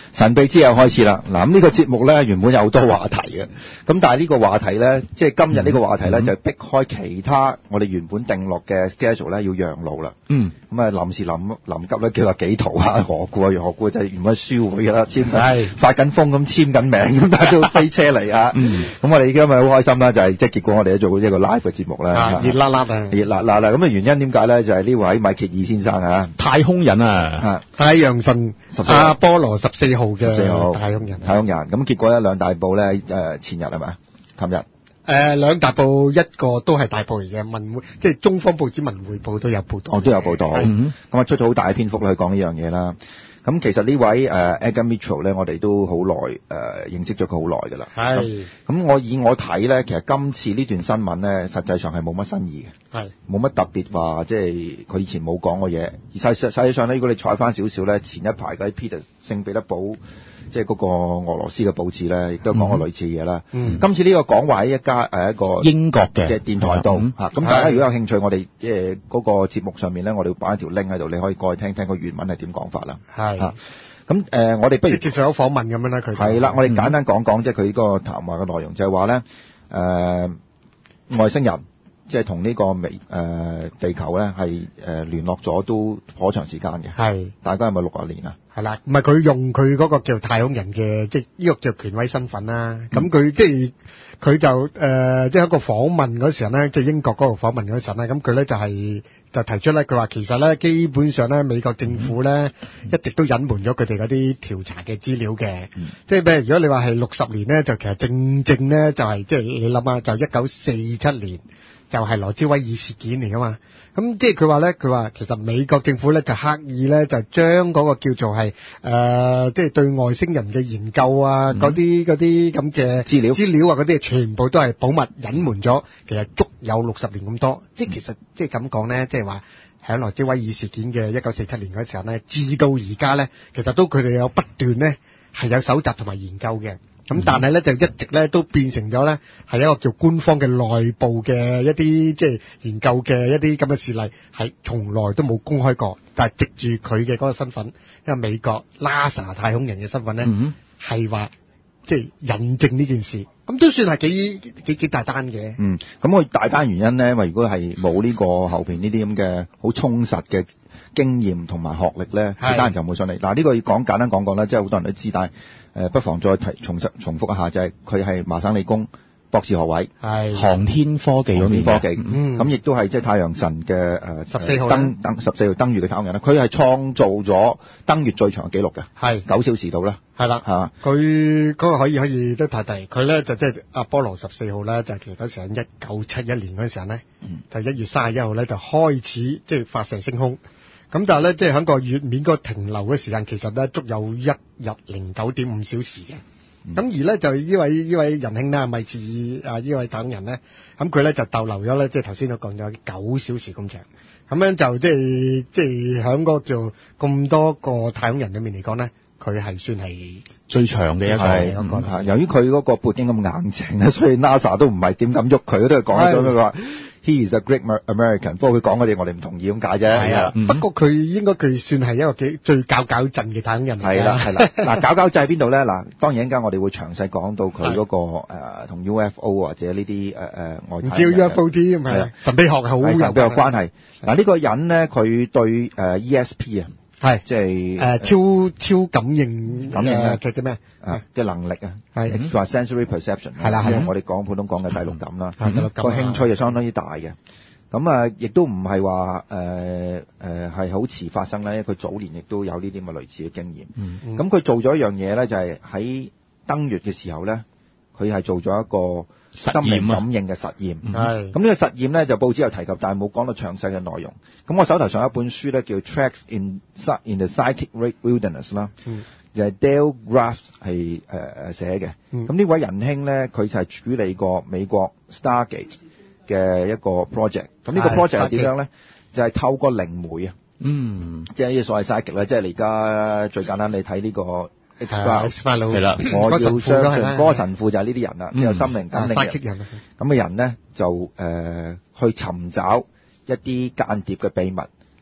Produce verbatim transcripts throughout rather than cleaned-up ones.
神秘之夜開始啦。嗱，咁呢個節目咧原本有好多話題嘅，咁但係呢個話題咧，即係今日呢個話題咧、嗯、就逼開其他我哋原本定落嘅 schedule 咧要讓路啦。嗯。咁啊臨時臨臨急咧叫阿紀陶啊、何故啊、何故就係原本書會㗎啦，簽緊發緊風咁簽緊名咁，但係都飛車嚟啊。嗯。咁我哋今日好開心啦，就係即係結果我哋都做一個 live 嘅節目啦。 啊，熱辣辣啊！ 熱辣辣啦！咁啊原因點解咧？就係、是、呢位米歇爾先生啊， 太空人啊， 太陽神阿波羅十四號嘅太空人， 太空人。咁結果咧兩大報咧誒前日係咪？琴日誒兩大報一個都係大報嚟嘅，文匯即係中方報紙、文匯報都有報道。 哦，都有報道。咁啊出咗好大嘅篇幅去講呢樣嘢啦。咁其實呢位誒 Edgar Mitchell 咧，我哋都好耐誒認識咗佢好耐㗎啦。係。咁我以我睇咧，其實今次呢段新聞咧，實際上係冇乜新意嘅。係。冇乜特別話，即係佢以前冇講過嘢。而實實實際上咧，如果你採翻少少咧，前一排嗰啲 Peter 聖彼得堡，即係嗰個俄羅斯嘅報紙咧，亦都講過類似嘢啦。嗯。今次呢個講話喺一家誒一個英國嘅電台度嚇，咁大家如果有興趣，我哋即係嗰個節目上面咧，我哋會擺一條 link 喺度，你可以過去聽聽個原文係點講法啦。係。嚇，咁誒，我哋不如接受咗訪問咁樣啦，佢係啦，我哋簡單講講即係佢呢個談話嘅內容，就係話咧誒外星人即係同呢個微誒、呃、地球咧係誒聯絡咗都頗長時間嘅，係大概係咪六十年啊？係啦， 唔係佢用佢嗰個叫太空人嘅即係呢個叫權威身份啦，咁、嗯、佢即係佢就誒、呃、即係一個訪問嗰時候咧，即係英國嗰個訪問嗰時候咧，咁佢咧就係、是。就提出咧，佢話其實咧，基本上咧，美國政府咧、嗯、一直都隱瞞咗佢哋嗰啲調查嘅資料嘅、嗯，即係譬如如果你話係六十年咧，就其實正正咧就係、是、即係你諗下，就一九四七年就係羅茲威爾事件嚟噶嘛，咁即係佢話咧，佢話其實美國政府咧就刻意咧就將嗰個叫做係誒、呃，即係對外星人嘅研究啊，嗰啲嗰啲咁嘅資料資料啊嗰啲，全部都係保密隱瞞咗，其實足有六十年咁多，即係其實即係咁講咧，即係話喺羅茲威爾事件嘅一九四七年嗰時候咧，至到而家咧，其實都佢哋有不斷咧係有搜集同埋研究嘅。咁、嗯、但係咧就一直咧都變成咗咧係一個叫官方嘅內部嘅一啲即係研究嘅一啲咁嘅事例，係從來都冇公開過。但係藉住佢嘅嗰個身份，因為美國 NASA 太空人嘅身份咧，係話即係引證呢件事，咁都算係幾幾幾大單嘅。嗯，咁佢大單原因咧，因為如果係冇呢個後邊呢啲咁嘅好充實嘅經驗同埋學歷咧，其他人就冇上嚟。嗱，呢個要講簡單講講啦，即係好多人都知，但係。誒、呃，不妨再提重複重複一下，就係佢係麻省理工博士學位，係航天科技嗰邊科技，咁亦都係即係太陽神嘅誒十四號登登十四號登月嘅太空人啦。佢係創造咗登月最長嘅紀錄嘅，係九小時到啦，係啦嚇。佢嗰個可以可以都提提，佢咧就即係阿波羅十四號咧，就其實嗰時喺一九七一年嗰陣時候咧，就一月三十一號咧就開始即係發射升空。咁但係咧，即係喺個月面嗰個停留嘅時間，其實咧足有一日零九點五小時嘅。咁、嗯、而咧就呢位呢位仁兄咧，米切爾啊呢位太空人咧，咁佢咧就逗留咗咧，即係頭先都講咗九小時咁長。咁樣就即係即係喺嗰個叫咁多個太空人裏面嚟講咧，佢係算係最長嘅一個。係、嗯嗯，由於佢嗰個背景咁硬淨咧，所以 NASA 都唔係點敢喐佢，都係講咗佢話。He is a great American， 不過佢講嗰啲我哋唔同意咁解啫。係啊，嗯、不過佢應該佢算係一個幾最搞搞震嘅太空人嚟嘅。係啦，係啦。嗱，搞搞震喺邊度咧？嗱，當然一陣間我哋會詳細講到佢嗰、那個誒同、呃、U F O 或者呢啲誒誒外太空人。唔知 U F O 啲係神秘學係好有神秘學關係。嗱，呢、這個人咧，佢對誒、呃、E S P 啊。係，即係誒、呃、超超感應感應嘅嘅嘅咩啊嘅能力啊，係話 sensory perception 係啦係啦，我哋講普通講嘅第六感啦，個、嗯、興趣就相當於大嘅。咁啊，亦都唔係話誒誒係好遲發生啦，因為佢早年亦都有呢啲咁嘅類似嘅經驗。咁、嗯、佢、嗯、做咗一樣嘢咧，就係、是、喺登月嘅時候咧，佢係做咗一個心靈感應嘅實驗，係咁呢個實驗咧就報紙有提及，但係冇講到詳細嘅內容。咁我手頭上有一本書咧叫 Tracks in in the Psychic Wilderness 啦、嗯，就係、是、Dale Graff 係誒誒寫嘅。咁、嗯、呢位仁兄咧，佢就係處理過美國 Stargate 嘅一個 project。咁呢個 project 係點樣咧？就係、是、透過靈媒啊，嗯，即係呢個所謂 psychic 咧，即係你而家最簡單你睇呢、這個。X 係啦，我要相信嗰個神父就係呢啲人啦，即係心靈感應人。咁嘅人咧就誒、呃、去尋找一啲間諜嘅秘密，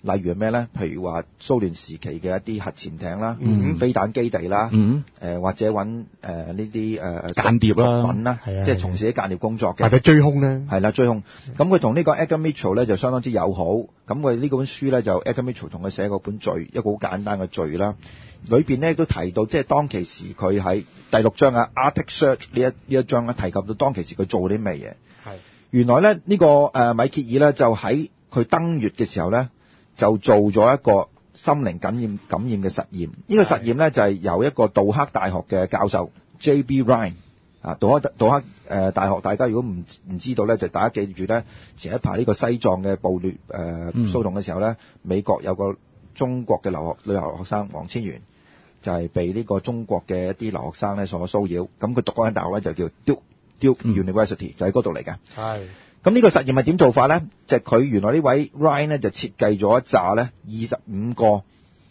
例如係咩咧？譬如話蘇聯時期嘅一啲核潛艇啦、 嗯、 飛彈基地啦， 嗯呃、或者揾誒呢啲誒間諜啦， 毒品啦，即係從事啲間諜工作嘅， 或者追兇咧， 係啦追兇。咁佢同呢個 Edgar Mitchell 咧就相當之友好。咁佢呢本書咧就 Edgar Mitchell 同佢寫過本序，一個好簡單嘅序啦。裏邊咧都提到，即係當其時佢喺第六章啊 Arctic Search 呢一呢一章咧提及到當其時佢做啲咩嘢。 係原來咧呢、呢個誒、呃、米歇爾咧就喺佢登月嘅時候咧就做咗一個心靈感染感染嘅實驗。呢、呢個實驗咧就係、是、由一個杜克大學嘅教授 J B Ryan 啊，杜克杜克誒、呃、大學，大家如果唔唔知道咧，就大家記住咧，前一排呢個西藏嘅暴亂誒騷動嘅時候咧，美國有個中國嘅留學女留學生黃千源，就係、是、被呢個中國嘅一啲留學生咧所騷擾。咁佢讀嗰間大學咧就叫 Duke Duke University，、嗯、就喺嗰度嚟嘅。係。咁呢個實驗係點做法咧？就係、是、佢原來呢位 Ryan 咧就設計咗一紮咧二十五個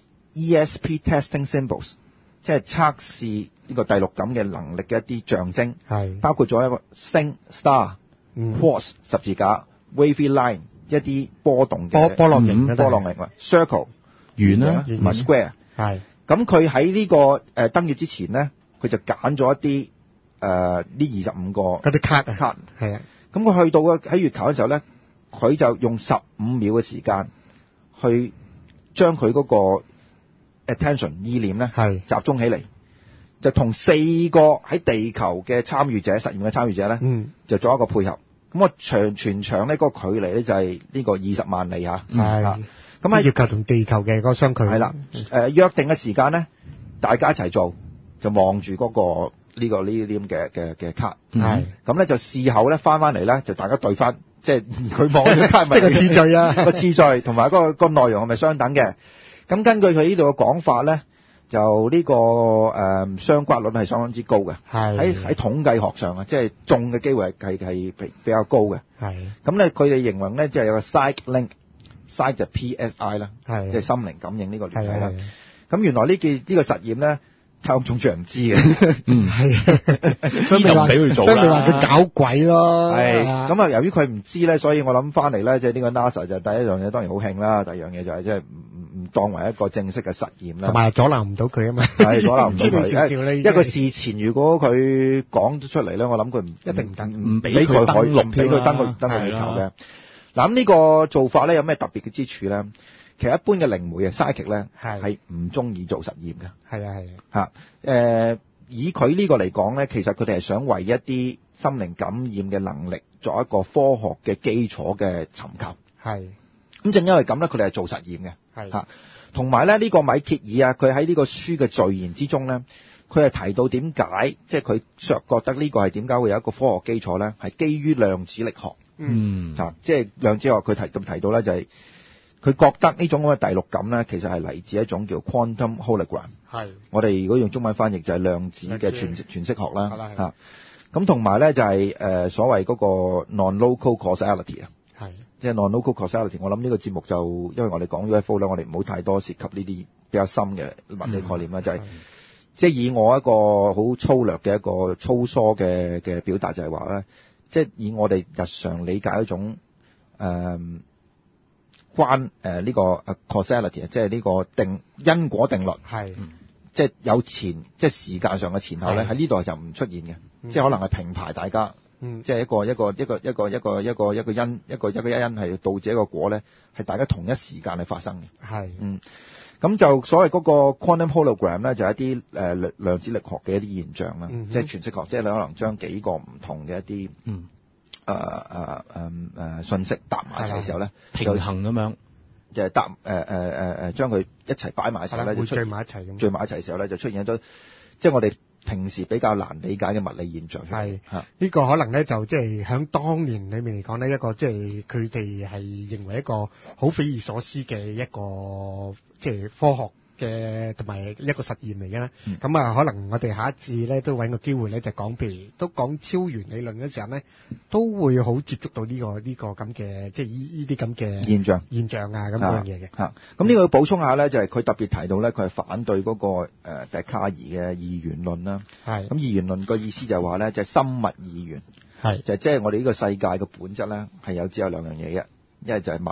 E S P testing symbols， 即係測試呢個第六感嘅能力嘅一啲象徵。係。包括咗一個星 star、嗯、quartz 十字架、wavy line 一啲波動嘅波波浪形、嗯、 波浪形 circle。圓啦，同埋 square。係。咁佢喺呢個誒、呃、登月之前咧，佢就揀咗一啲誒呢二十五個嗰啲卡卡。 係啊。 咁佢去到嘅喺月球嘅時候咧，佢就用十五秒嘅時間去將佢嗰個 attention 意念咧係集中起嚟，就同四個喺地球嘅參與者實驗嘅參與者咧，嗯，就做一個配合。咁我長全場咧嗰個距離咧就係呢個二十萬里嚇。係。咁喺月球同地球嘅嗰個相距係啦，誒、呃、約定嘅時間咧，大家一齊做，就望住嗰個呢、這個呢啲咁嘅嘅嘅卡，係咁咧就事後咧翻翻嚟咧，就大家對翻，即係佢望嘅卡係咪即係個次序啊， 個次序同埋嗰個個內容係咪相等嘅？咁根據佢呢度嘅講法咧，就呢、這個誒、呃、相關率係相當之高嘅，係喺喺統計學上啊，即係中嘅機會係係係比較高嘅，係咁咧佢哋形容咧即係有個 psych link。Psy 就 P S I 啦，即係心靈感應呢個聯繫啦。咁原來呢件呢個實驗咧，太空總署唔知嘅，嗯係， 所以就唔俾佢做啦。 所以咪話佢搞鬼咯。 係咁啊，由於佢唔知咧，所以我諗翻嚟咧，即係呢個 NASA 就第一樣嘢當然好興啦，第二樣嘢就係即係唔唔當為一個正式嘅實驗啦。 同埋阻撓唔到佢啊嘛， 係阻撓唔到佢。 少少一個事前如果佢講咗出嚟咧，我諗佢唔一定唔等， 唔俾佢登陸，唔俾佢登陸登陸月球嘅。嗱咁呢個做法咧有咩特別嘅之處咧？其實一般嘅靈媒嘅 psychic 咧係唔中意做實驗嘅。係啊係啊。嚇、呃、以佢呢個嚟講咧，其實佢哋係想為一啲心靈感染嘅能力作一個科學嘅基礎嘅尋求。係。咁正因為咁咧，佢哋係做實驗嘅。係。嚇，同埋咧呢個米歇爾啊，佢喺呢個書嘅序言之中咧，佢係提到點解，即係佢覺得呢個係點解會有一個科學基礎咧，係基於量子力學。嗯，啊，即係量子學佢提咁提到咧，就係佢覺得呢種咁嘅第六感咧，其實係嚟自一種叫 quantum hologram。係，我哋如果用中文翻譯就係量子嘅全全息學啦。嚇，咁同埋咧就係誒所謂嗰個 non-local causality 啊。係，即係 non-local causality。我諗呢個節目就因為我哋講 U F O 咧，我哋唔好太多涉及呢啲比較深嘅物理概念啦，就係即係以我一個好粗略嘅一個粗疏嘅嘅表達就係話咧。即係以我哋日常理解一種誒、呃、關誒呢、呃這個 causality，即係呢個定因果定律，係即係有前即係時間上嘅前後咧，喺呢度就唔出現嘅，嗯、即係可能係平排大家，嗯、即係一個一個一個一個一個一個一個因一個一個因係導致一個果咧，係大家同一時間去發生嘅，係嗯。咁就所謂嗰個 quantum hologram 咧，就係一啲誒量量子力學嘅一啲現象啦，嗯、即係全息學，即係你可能將幾個唔同嘅一啲誒誒誒誒信息搭埋一齊嘅時候咧， 平衡咁樣， 就係搭誒誒誒誒將佢一齊擺埋嘅時候咧，就聚埋一齊咁， 聚埋一齊嘅時候咧，就出現咗即係我哋平時比較難理解嘅物理現象。係嚇，呢個可能咧就即係喺當年裏面嚟講呢，一個即係佢哋係認為一個好匪夷所思嘅一個。即係科學嘅同埋一個實驗嚟嘅啦，咁啊、嗯、可能我哋下一次咧都揾個機會咧就講，譬如都講超弦理論嘅時候咧，都會好接觸到呢、呢個呢、呢個咁嘅即係呢呢啲咁嘅現象現象啊咁樣嘢嘅嚇。咁呢個要補充下咧，就係、是、佢特別提到咧，佢係反對嗰、嗰個誒、呃、笛卡爾嘅二元論啦。係咁二元論個意思就係話咧，就係、是、心物二元，係就係即係我哋呢個世界嘅本質咧係有只有兩樣嘢嘅，一係就係物啦。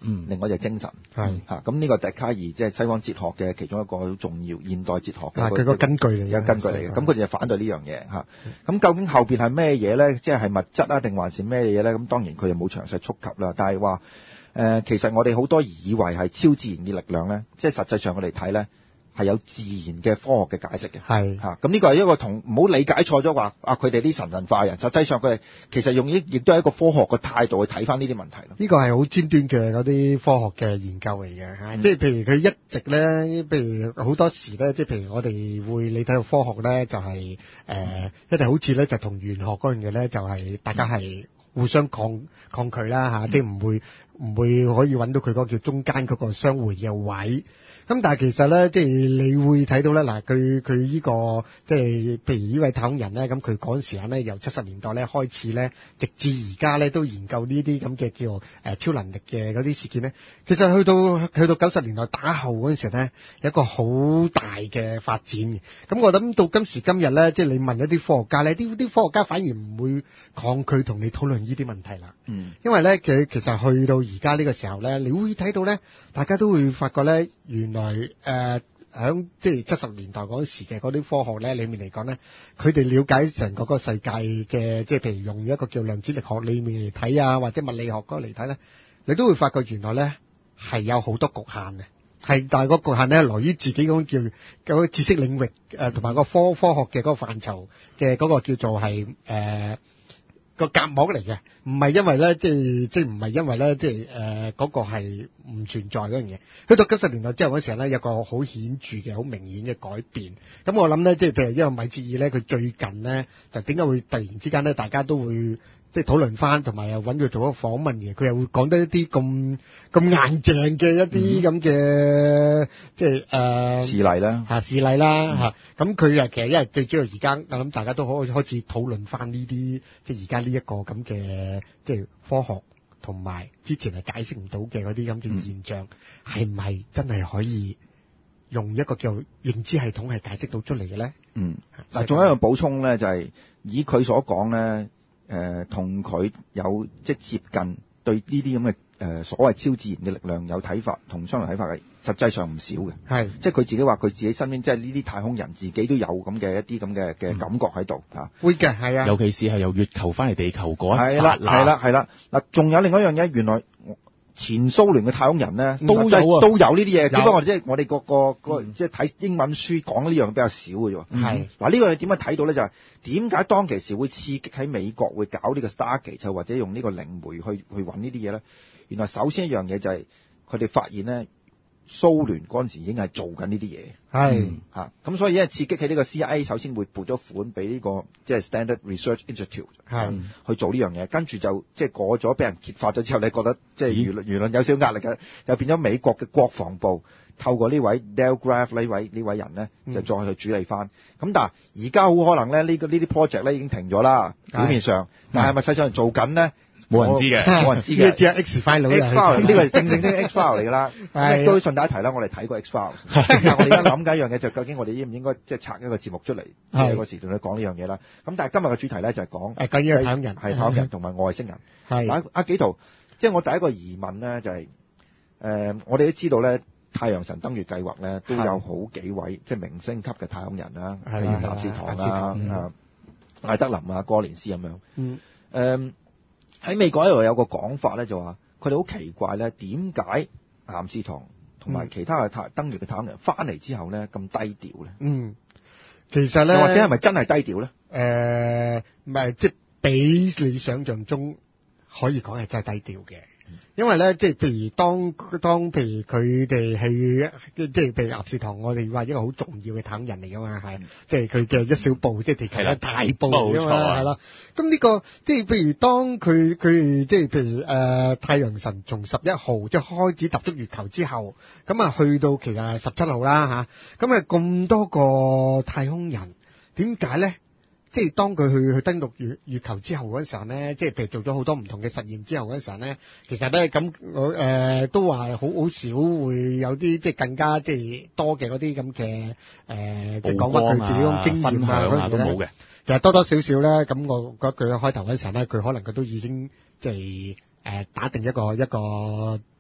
嗯， 另外就係精神。 係嚇，咁呢個笛卡爾即係西方哲學嘅其中一個好重要現代哲學嘅佢個根據嚟嘅， 有根據嚟嘅。咁佢哋就反對呢樣嘢嚇。咁究竟後邊係咩嘢咧？即係係物質啊，定還是咩嘢咧？咁當然佢又冇詳細觸及啦。但係話誒，其實我哋好多以為係超自然嘅力量咧，即係實際上我哋睇咧。係有自然嘅科學嘅解釋嘅， 係嚇，咁呢個係一個同唔好理解錯咗話啊，佢哋啲神神化人，實際上佢哋其實用亦亦都係一個科學嘅態度去睇翻呢啲問題咯。 呢個係好尖端嘅嗰啲科學嘅研究嚟嘅嚇， 嗯、 即係譬如佢一直咧，譬如好多時咧，即係譬如我哋會你睇到科學咧，就係、是、誒、呃、一定好似咧就同玄學嗰樣嘢咧，就係、是、大家係互相抗抗拒啦嚇，嗯、即係唔會唔會可以揾到佢嗰個叫中間嗰個相會嘅位。咁但係其實咧，即係你會睇到咧，嗱佢佢呢個即係譬如呢位太空人咧，咁佢嗰陣時間咧，由七十年代咧開始咧，直至而家咧都研究呢啲咁嘅叫誒超能力嘅嗰啲事件咧。其實去到去到九十年代打後嗰陣時咧，有一個好大嘅發展嘅。咁我諗到今時今日咧，即係你問一啲科學家咧，啲啲科學家反而唔會抗拒同你討論呢啲問題啦。 嗯，因為咧佢其實去到而家呢個時候咧，你會睇到咧，大家都會發覺咧，原來誒喺即係七十年代嗰時嘅嗰啲科學咧裏面嚟講咧，佢哋了解成個個世界嘅，即係譬如用一個叫量子力學裏面嚟睇啊，或者物理學嗰個嚟睇咧，你都會發覺原來咧係有好多局限嘅，係但係個局限咧來於自己嗰個叫嗰個知識領域誒同埋個科科學嘅嗰個範疇嘅嗰個叫做係誒。呃個隔膜嚟嘅，唔係因為咧，即係即係唔係因為咧，即係誒嗰個係唔存在嗰樣嘢。去到九十年代之後嗰時候咧，有個好顯著嘅、好明顯嘅改變。咁我諗咧，即係譬如因為米切爾咧，佢最近咧就點解會突然之間咧，大家都會即係討論翻，同埋又揾佢做一個訪問嘅，佢又會講得一啲咁咁硬淨嘅一啲咁嘅即係誒事例啦嚇事例啦嚇。咁佢啊其實因為最主要而家我諗大家都可以開始討論翻呢啲即係而家呢一個咁嘅即係科學同埋之前係解釋唔到嘅嗰啲咁嘅現象，係唔係真係可以用一個叫認知系統係解釋到出嚟嘅咧？ 嗯，嗱，仲有一樣補充咧，就係、是、以佢所講咧。誒同佢有即係接近對呢啲咁嘅誒所謂超自然嘅力量有睇法，同相同睇法嘅，實際上唔少嘅。係，即係佢自己話佢自己身邊即係呢啲太空人自己都有咁嘅一啲咁嘅嘅感覺喺度嚇。會嘅，係啊。尤其是係由月球翻嚟地球嗰一剎那。係啦，係啦，係啦。嗱，仲有另外一樣嘢，原來前蘇聯嘅太空人咧都有、啊、都有呢啲嘢，只不過我哋即係我哋個個個即係睇英文書講呢樣比較少嘅啫。係嗱，呢個嘢點樣睇到咧？就係點解當其時會刺激喺美國會搞呢個 Stargate，就或者用呢個靈媒去去揾呢啲嘢咧？原來首先一樣嘢就係佢哋發現咧，蘇聯嗰陣時已經係做緊呢啲嘢。係嚇，咁所以因為刺激喺呢個 C I A 首先會撥咗款俾呢個即係 Standard Research Institute 係去做呢樣嘢，跟住就即係過咗俾人揭發咗之後，你覺得即係輿論輿論有少少壓力嘅，就變咗美國嘅國防部透過呢位 Dale Graff 呢位呢位人咧，就再去處理翻。咁但係而家好可能咧，呢個呢啲 project 咧已經停咗啦，表面上，但係咪實際上做緊咧？冇人知嘅，冇人知嘅。呢隻 X file X file 呢個係正正正 X file 嚟㗎啦。亦都順帶一提啦，我哋睇過 X file。但係我哋而家諗緊一樣嘢，就究竟我哋應唔應該即係拆一個節目出嚟，喺個時段去講呢樣嘢啦。咁但係今日嘅主題咧就係講誒，關於太空人，係太空人同埋外星人。係嗱，阿紀陶，即係我第一個疑問咧就係誒，我哋都知道咧，太陽神登月計劃咧都有好幾位即係明星級嘅太空人啦，譬如納斯唐啦、啊艾德林啊、哥連斯咁樣。嗯。誒。喺美國呢度有個講法咧，就話佢哋好奇怪咧，點解岩士唐同埋其他嘅太登月嘅太空人翻嚟之後咧咁低調咧？嗯，其實咧，或者係咪真係低調咧？誒、呃，唔係，即係比你想象中可以講係真係低調嘅。因為咧，即係譬如當當譬如佢哋係即係譬如岩士唐，我哋話一個好重要嘅太空人嚟噶嘛，係即係佢嘅一小步，即係地球嘅大步嚟噶嘛，係啦。咁呢個即係譬如當佢佢即係譬如誒、呃、太陽神從十一號即係開始踏足月球之後，咁啊去到其實十七號啦吓，咁啊咁多個太空人，點解咧？即係當佢去去登陸月月球之後嗰陣時候咧，即係譬如做咗好多唔同嘅實驗之後嗰陣時候咧，其實咧咁我誒都話好好少會有啲即係更加即係多嘅嗰啲咁嘅誒，即係講翻佢自己嗰種經驗啊嗰啲都冇嘅。其實多多少少咧，咁我覺得佢開頭嗰陣時候咧，佢可能佢都已經即係誒打定一個一個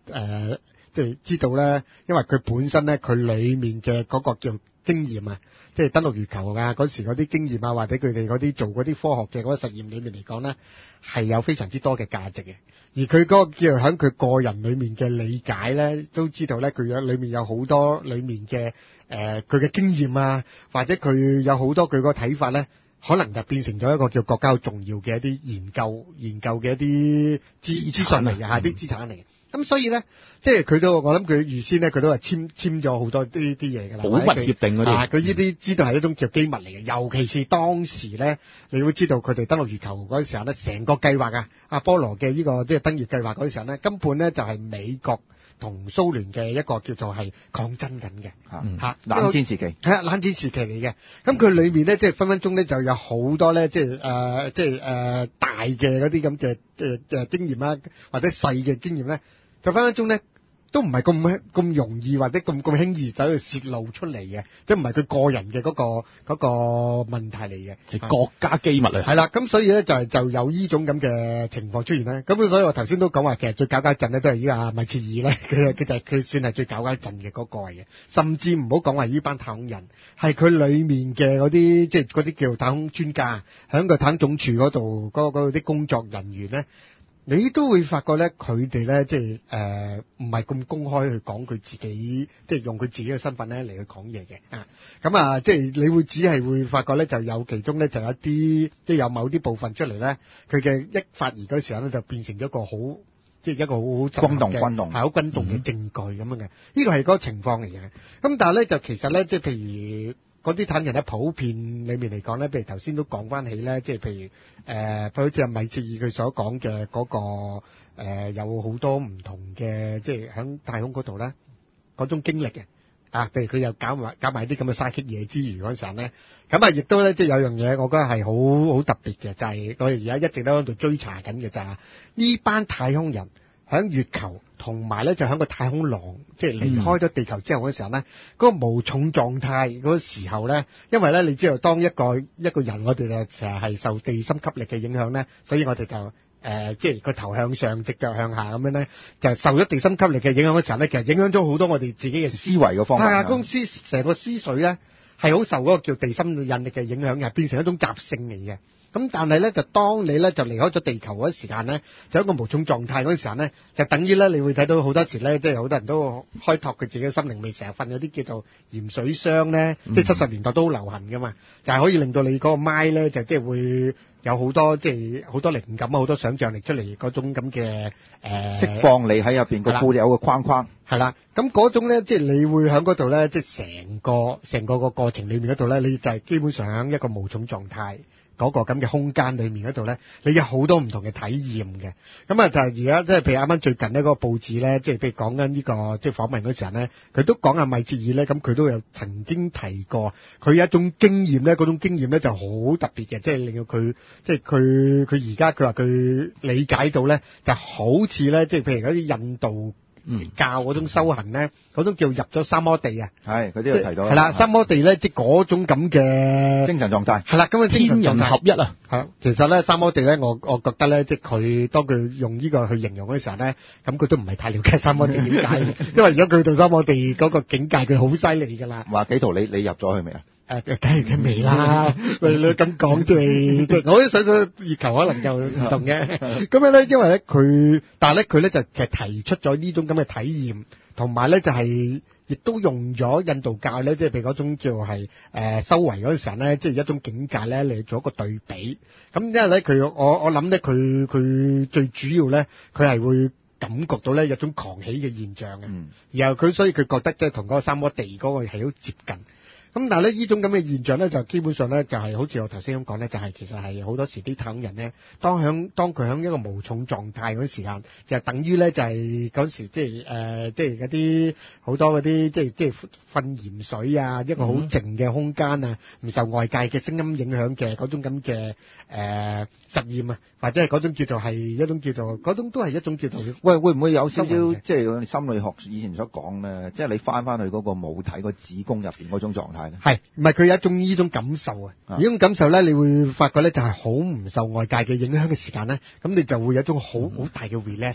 誒即係知道咧，因為佢本身咧佢裡面嘅嗰個叫經驗啊，即係登陸月球啊嗰時嗰啲經驗啊，或者佢哋嗰啲做嗰啲科學嘅嗰個實驗裏面嚟講咧，係有非常之多嘅價值嘅。而佢嗰個叫喺佢個人裏面嘅理解咧，都知道咧佢有裏面有好多裏面嘅誒佢嘅經驗啊，或者佢有好多佢個睇法咧，可能就變成咗一個叫國家好重要嘅一啲研究研究嘅一啲資資訊嚟嘅嚇，啲資產嚟嘅。咁所以咧，即係佢都我諗佢預先咧，佢都係簽簽咗好多啲啲嘢㗎啦， 保密協定嗰啲。 啊，佢呢啲知道係一種叫機密嚟嘅，尤其是當時咧，你會知道佢哋登陸月球嗰陣時候咧，成個計劃啊，阿波羅嘅呢個即係登月計劃嗰陣時候咧，根本咧就係美國同蘇聯嘅一個叫做係抗爭緊嘅嚇， 冷戰時期係啊，冷戰時期嚟嘅。咁佢裏面咧，即係分分鐘咧就有好多咧，即係誒，即係誒大嘅嗰啲咁嘅誒誒經驗啦，或者細嘅經驗咧。就分分鐘咧，都唔係咁咁容易或者咁咁輕易走去泄露出嚟嘅，即係唔係佢個人嘅嗰、嗰個嗰、嗰個問題嚟嘅， 係國家機密嚟。 係啦，咁所以咧就係就有呢種咁嘅情況出現咧。咁所以我頭先都講話，其實最搞搞震咧都係依個阿米切爾咧，佢佢就係佢算係最搞搞震嘅嗰個嚟嘅。甚至唔好講話呢班太空人，係佢裡面嘅嗰啲即係嗰啲叫太空專家，喺個太空總署嗰度嗰嗰啲工作人員咧。你都會發覺咧，佢哋咧即係誒唔係咁公開去講佢自己，即係用佢自己嘅身份咧嚟去講嘢嘅啊。咁啊，即係你會只係會發覺咧，就有其中咧就有一啲即係有某啲部分出嚟咧，佢嘅一發言嗰時候咧就變成咗一個好即係一個好好轟動轟動係好轟動嘅證據咁樣嘅。呢個係嗰個情況嚟嘅。咁但係咧就其實咧即係譬如。嗰啲太空人咧，普遍裏面嚟講咧，譬如頭先都講翻起咧，即係譬如誒，佢、呃、好似阿米切爾佢所講嘅嗰個、呃、有好多唔同嘅，即係喺太空嗰度咧嗰種經歷嘅啊，譬如佢又搞埋搞埋啲咁嘅嘥棘嘢之餘嗰陣時候咧，咁啊亦都咧即係有樣嘢，我覺得係好好特別嘅，就係、是、我哋而家一直都喺度追查緊嘅就係呢班太空人。喺月球同埋咧就喺個太空廊，即係離開咗地球之後嗰時候咧，嗰、嗯、個無重狀態嗰個時候咧，因為咧你知道當一個一個人我哋就成日係受地心吸力嘅影響咧，所以我哋就誒、呃、即係個頭向上，隻腳向下咁樣咧，就受咗地心吸力嘅影響嗰時候咧，其實影響咗好多我哋自己嘅思維嘅方法。係啊，公司成個思緒咧係好受嗰個叫地心引力嘅影響嘅，變成一種習性嚟嘅。咁但係咧，就當你咧就離開咗地球嗰時間咧，就一個無重狀態嗰時間咧，就等於咧，你會睇到好多時咧，即係好多人都開拓佢自己嘅心靈，未成日瞓有啲叫做鹽水箱咧，嗯、即係七十年代都好流行噶嘛，就係、是、可以令到你嗰個麥咧，就即係會有好多即係好多靈感啊，好多想像力出嚟嗰種咁嘅誒釋放你喺入邊個固有嘅框框。 係啦，咁嗰種咧，即係你會喺嗰度咧，即係成個成個個過程裏面嗰度咧，你就係基本上喺一個無重狀態。嗰個咁嘅空間裏面嗰度咧，你有好多唔同嘅體驗嘅。咁啊，就係而家即係譬如啱啱最近呢嗰個報紙咧，即係譬如講緊呢個即係訪問嗰時候咧，佢都講阿米切爾咧，咁佢都有曾經提過，佢有一種經驗咧，嗰種經驗咧就好特別嘅，即係令到佢即係佢佢而家佢話佢理解到咧，就好似咧，即係譬如嗰啲印度。嗯，教嗰種修行咧，嗰種叫入咗三摩地啊， 係佢都有提到， 係啦，三摩地咧，即係嗰種咁嘅精神狀態， 係啦，咁啊天人合一啊， 係，其實咧三摩地咧，我我覺得咧，即係佢當佢用呢個去形容嗰時候咧，咁佢都唔係太了解三摩地點解嘅，因為如果佢到三摩地嗰個境界，佢好犀利噶啦。 話幾圖你你入咗去未啊？ 誒，梗係梗未啦，你你咁講即係，即係我都想咗月球可能就唔同嘅。咁樣咧，因為咧佢，但係咧佢咧就其實提出咗呢種咁嘅體驗，同埋咧就係亦都用咗印度教咧，即係譬如嗰種叫係誒修為嗰陣時候咧，即係一種境界咧嚟做一個對比。咁因為咧佢，我我諗咧佢佢最主要咧，佢係會感覺到咧有種狂喜嘅現象嘅。嗯。然後佢所以佢覺得即係同嗰個三摩地嗰個係好接近。咁但係咧，呢種咁嘅現象咧，就基本上咧，就係、是、好似我頭先咁講咧，就係、是、其實係好多時啲太空人咧，當響當佢響一個無重狀態嗰時間，就等於咧就係嗰時即係誒，即係嗰啲好多嗰啲即係即係瞓鹽水啊，一個好靜嘅空間啊，唔受外界嘅聲音影響嘅嗰種咁嘅誒實驗啊，或者係嗰種叫做係一種叫做嗰種都係一種叫做喂，會唔會有少少即係我哋心理學以前所講咧，即係你翻翻去嗰個母體個子宮入邊嗰種狀態。 係，唔係佢有一種呢種感受啊？呢種感受咧，你會發覺咧，就係好唔受外界嘅影響嘅時間咧，咁你就會有一種好好大嘅 relax，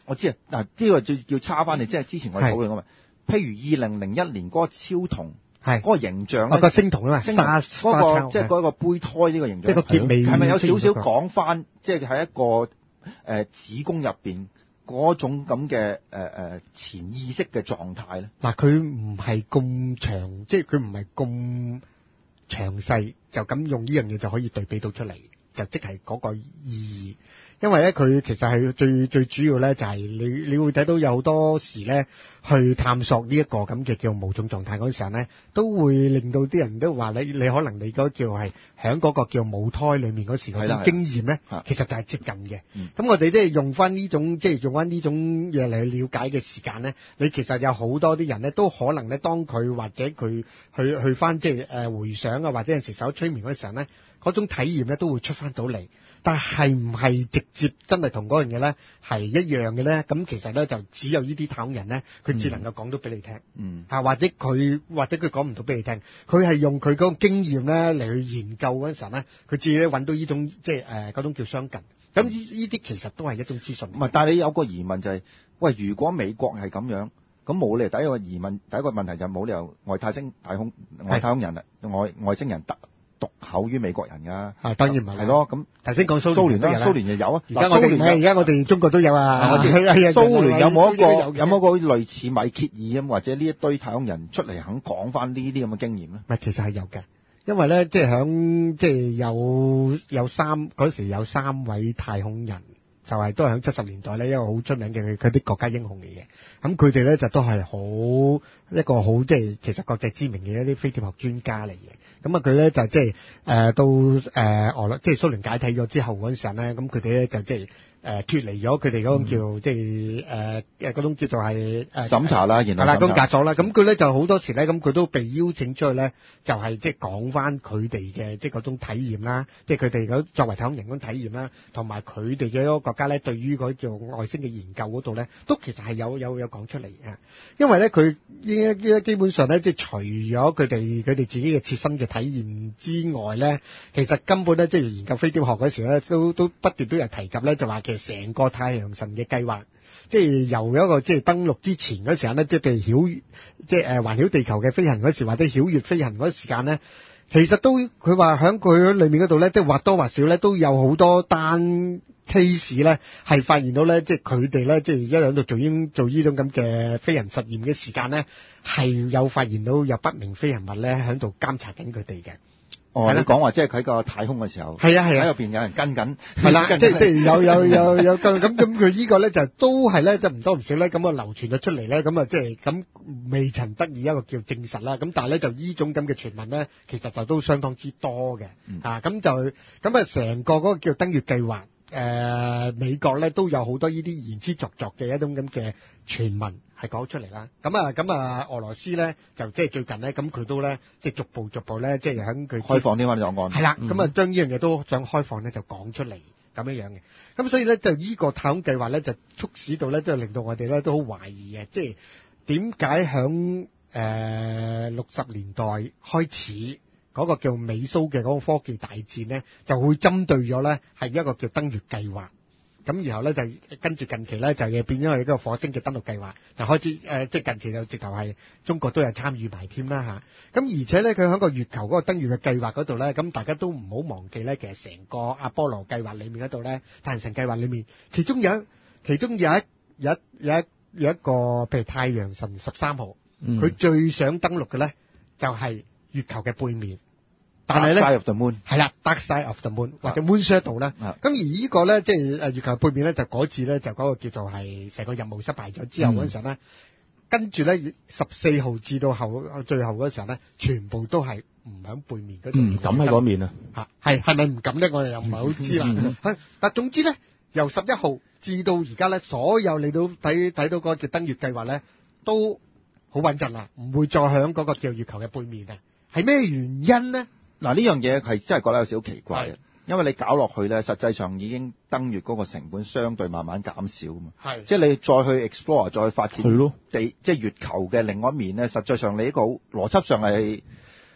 我知啊，嗱呢個要要叉翻你，即係之前我哋討論過嘛。譬如二零零一年嗰個超童， 係嗰個形象咧， 個星童啊嘛， 星童嗰個即係嗰個胚胎呢個形象， 即係個結尾係咪有少少講翻，即係喺一個誒子宮入邊嗰種咁嘅誒誒潛意識嘅狀態咧？ 嗱，佢唔係咁長，即係佢唔係咁詳細，就咁用呢樣嘢就可以對比到出嚟，就即係嗰個意義。因為咧，佢其實係最最主要咧，就係你你會睇到有好多時咧，去探索呢一個咁嘅叫無種狀態嗰陣時候咧，都會令到啲人都話你你可能你嗰叫係喺嗰個叫母胎裏面嗰時嗰種經驗咧，其實就係接近嘅。咁、嗯、我哋即係用翻呢種即係用翻呢種嘢嚟去了解嘅時間咧，你其實有好多啲人咧都可能咧，當佢或者佢去去翻即係誒回想啊，或者有時手催眠嗰時候咧，嗰種體驗咧都會出翻到嚟。但係唔係直接真係同嗰樣嘢咧係一樣嘅咧？咁其實咧就只有呢啲太空人咧，佢只能夠講到俾你聽， 嗯， 啊或者佢或者佢講唔到俾你聽，佢係用佢嗰個經驗咧嚟去研究嗰陣時候咧，佢自己揾到呢種即係誒嗰種叫相近。咁呢呢啲其實都係一種資訊。 唔係，但係你有個疑問就係、是，喂，如果美國係咁樣，咁冇理由第一個疑問，第一個問題就冇理由外太星太空外太空人啊，外外星人得獨厚於美國人㗎， 啊當然唔係， 係咯，咁頭先講蘇聯都有啦， 蘇聯又有啊， 而家我哋而家我哋中國都有啊， 我知蘇聯有冇一個有冇一個類似米歇爾咁或者呢一堆太空人出嚟肯講翻呢啲咁嘅經驗咧？ 唔係，其實係有嘅，因為咧即係響即係有有三嗰時有三位太空人。就係、是、都係喺七十年代咧，一個好出名嘅佢啲國家英雄嚟嘅。咁佢哋咧就都係好一個好即係其實國際知名嘅一啲飛碟學專家嚟嘅。咁啊佢咧就即係誒到誒俄羅即係蘇聯解體咗之後嗰陣時咧，咁佢哋咧就即係誒脫離咗佢哋嗰種叫、嗯、即係誒誒嗰種叫做係誒審查啦，然後係啦，嗰種格索啦。咁佢咧就好多時咧，咁佢都被邀請出去咧，就係即係講翻佢哋嘅即係嗰種體驗啦，即係佢哋嗰作為太空人嗰種體驗啦，同埋佢哋嘅一個國家咧，對於嗰叫外星嘅研究嗰度咧，都其實係有有有講出嚟嘅。因為咧佢依依基本上咧，即係除咗佢哋佢哋自己嘅切身嘅體驗之外咧，其實根本咧即係研究飛碟學嗰時咧，都都不斷都有提及咧，就話其實成個太陽神嘅計劃，即係由一個即係登陸之前嗰時候咧，即係譬如曉即係誒環繞地球嘅飛行嗰時，或者曉月飛行嗰時間咧，其實都佢話喺佢裏面嗰度咧，即係或多或少咧都有好多單 case 咧，係發現到咧，即係佢哋咧，即係一喺度做呢做呢種咁嘅飛行實驗嘅時間咧，係有發現到有不明飛行物咧喺度監察緊佢哋嘅。 哦，你講話即係佢喺個太空嘅時候， 係啊係啊， 喺入邊有人跟緊， 係啦，即係即係有有有有咁咁咁佢呢個咧就都係咧，就唔多唔少咧咁啊流傳咗出嚟咧，咁啊即係咁未曾得以一個叫證實啦。咁但係咧就呢種咁嘅傳聞咧，其實就都相當之多嘅、嗯、啊。咁就咁啊，成個嗰個叫登月計劃。誒、呃，美國咧都有好多呢啲言之鑿鑿嘅一種咁嘅傳聞係講出嚟啦。咁啊，咁啊，俄羅斯咧就即係最近咧，咁佢都咧即係逐步逐步咧，即係喺佢開放呢個檔案。 係啦，咁、嗯、啊，將呢樣嘢都想開放咧，就講出嚟咁樣樣嘅。咁所以咧，就呢個太空計劃咧，就促使到咧，即係令到我哋咧都好懷疑嘅，即係點解響誒六十年代開始。嗰、那個叫美蘇嘅嗰個科技大戰咧，就會針對咗咧係一個叫登月計劃，咁然後咧就跟住近期咧就變咗係一個火星嘅登陸計劃，就開始誒、呃、即係近期就直頭係中國都有參與埋添啦嚇。咁而且咧佢喺個月球嗰個登月嘅計劃嗰度咧，咁大家都唔好忘記咧，其實成個阿波羅計劃裡面嗰度咧，太陽神計劃裡面，其中有一其中有一有一有一有一個譬如太陽神十三號，佢、嗯、最想登陸嘅咧就係、是、月球嘅背面。但係咧，係啦 ，Dark Side of the Moon 或者 Moon Shadow 啦。咁而呢個咧，即係誒月球背面咧，就嗰次咧就嗰個叫做係成個任務失敗咗之後嗰陣時咧、嗯，跟住咧十四號至到後最後嗰時候咧，全部都係唔響背面嗰度。唔敢喺嗰面啊！ 嚇係係咪唔敢咧？我哋又唔係好知啦。嗯嗯、但總之咧，由十一號至到而家咧，所有你都睇睇到嗰個叫登月計劃咧，都好穩陣啦，唔會再響嗰個叫月球嘅背面啊。係咩原因咧？ 嗱，呢樣嘢係真係覺得有少少奇怪嘅，因為你搞落去咧，實際上已經登月嗰個成本相對慢慢減少啊嘛。係，即係你再去 explore 再去發展地，即係月球嘅另外一面咧，實際上你呢個邏輯上係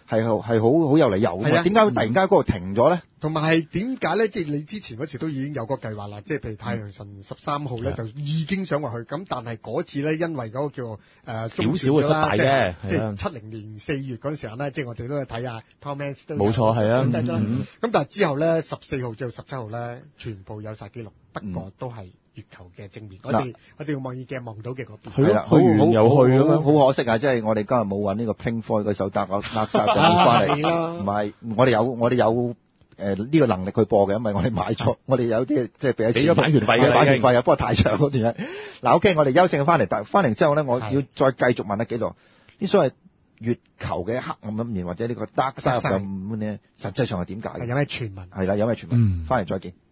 係係好好有理由嘅。點解會突然間嗰度停咗咧？ 同埋係點解咧？即係你之前嗰時都已經有個計劃啦，即係譬如太陽神十三號咧就已經想話去，咁但係嗰次咧因為嗰個叫誒少少嘅失敗啫， 即係七零年四月嗰陣時候咧，即係我哋都去睇下 Tom Hanks 都冇錯係啊。 咁但係之後咧十四號至到十七號咧全部有晒記錄，不過都係月球嘅正面，我哋我哋用望遠鏡望到嘅嗰邊。 係啦， 去完又去咁樣， 好可惜啊！即係我哋今日冇揾呢個 Pink Floyd 嗰首《Dark Dark Side》翻嚟，唔係我哋有我哋有。誒呢、呃這個能力去播嘅，因為我哋買咗，我哋有啲即係俾咗俾咗版權費嘅， 版權費啊，不過太長嗰段。嗱 ，OK， 我哋休息翻嚟，但翻嚟之後咧，我要再繼續問一幾度，啲所謂月球嘅黑暗一面或者呢個 dark side 咁咧，實際上係點解？ 有咩傳聞？ 係啦，有咩傳聞？翻嚟、嗯、再見。